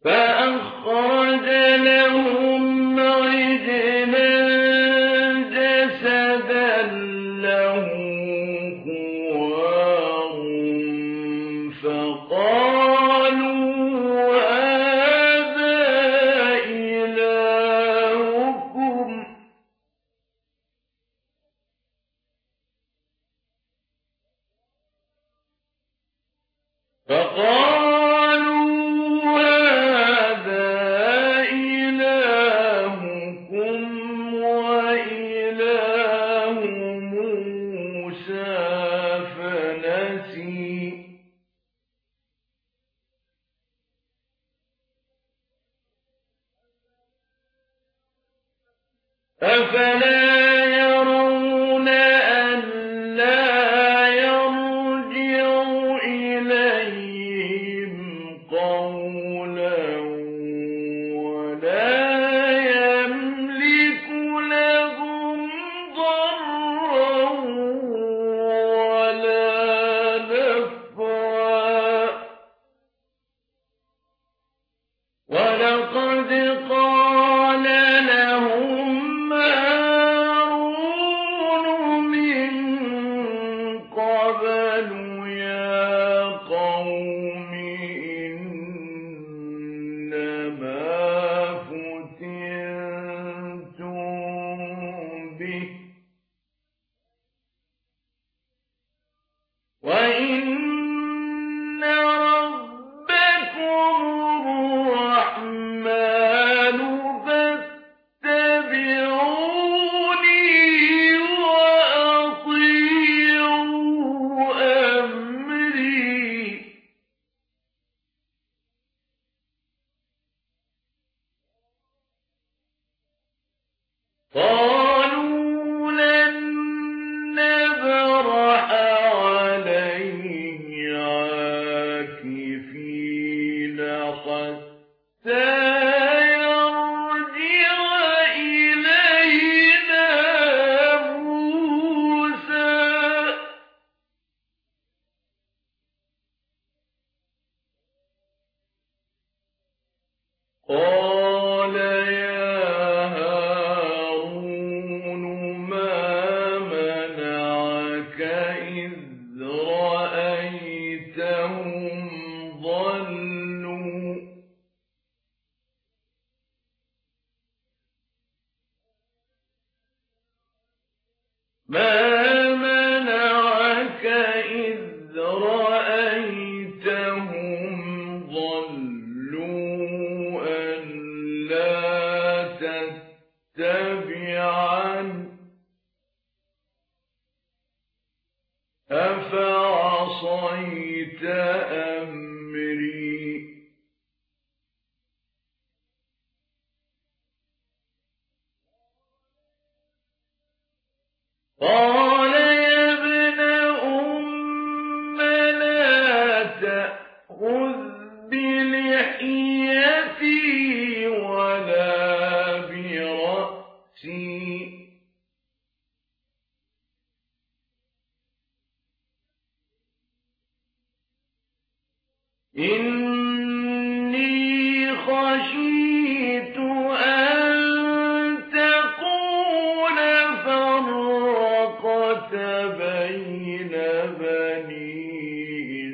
فأخرج لهم عجلا جسدا له خوار فقالوا هذا إلهكم وإله موسى فنسي أفلا يرون ألا يرجع إليهم قولا ولا يملك لهم ضرا ولا نفعا ولقد قال لهم هارون من قبل يا قوم إنما فتنتم به وإن ربكم الرحمن فاتبعوني وأطيعوا أمري قالوا لن نبرح عليه عاكفين حتى يرجع إلينا موسى قال يا هارون ما منعك إذ رأيتهم ضلوا ما منعك إذ رأيتهم ضلوا ألا تتبعن أفعصيت أمري قال يا ابن أم لا تأخذ بلحيتي ولا برأسي إني خشيت أن تقول فرقت بين بني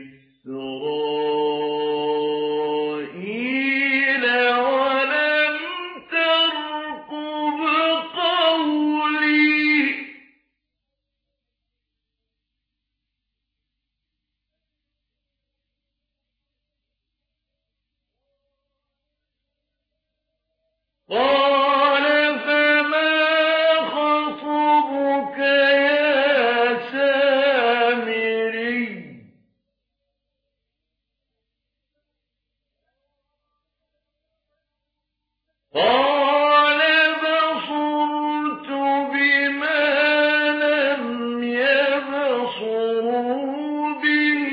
إسرائيل ولم ترقب قولي قال فما خطبك يا سامري قال بصرت بما لم يبصروا به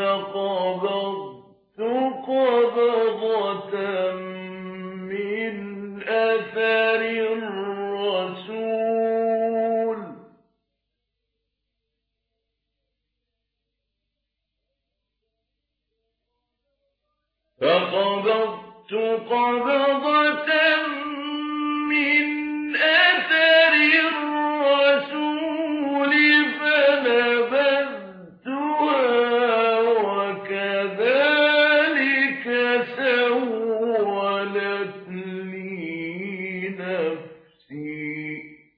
فقبضت قبضة من قبضة من أثر الرسول فنبذتها وكذلك سولت لي نفسي.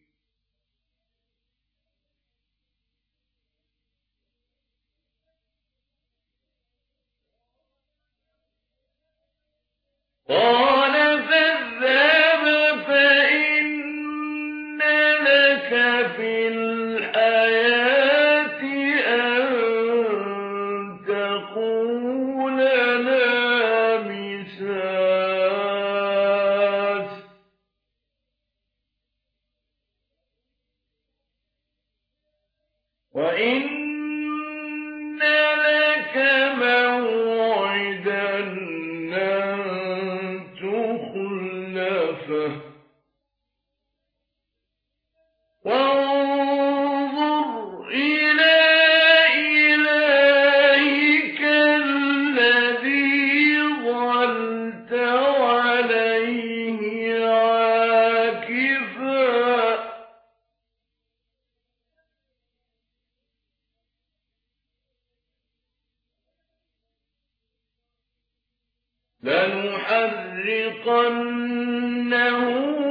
قال فاذهب فإن لك في الحياة أن تقول لا مساس وإن لك موعدا لن تخلفه وانظر إلى إلهك الذي ظلت عليه عاكفا لنحرقنه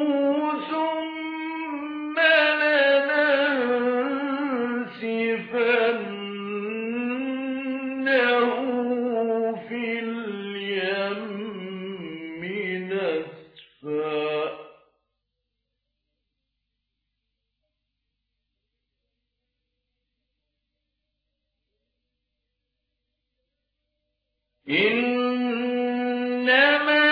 ثم لننسفنه في اليم نسفا. إنما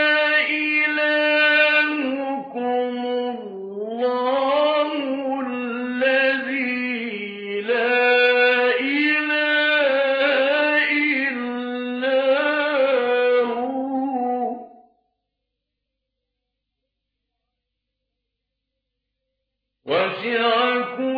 إلهكم الله الذي لا إله إلا هو وسع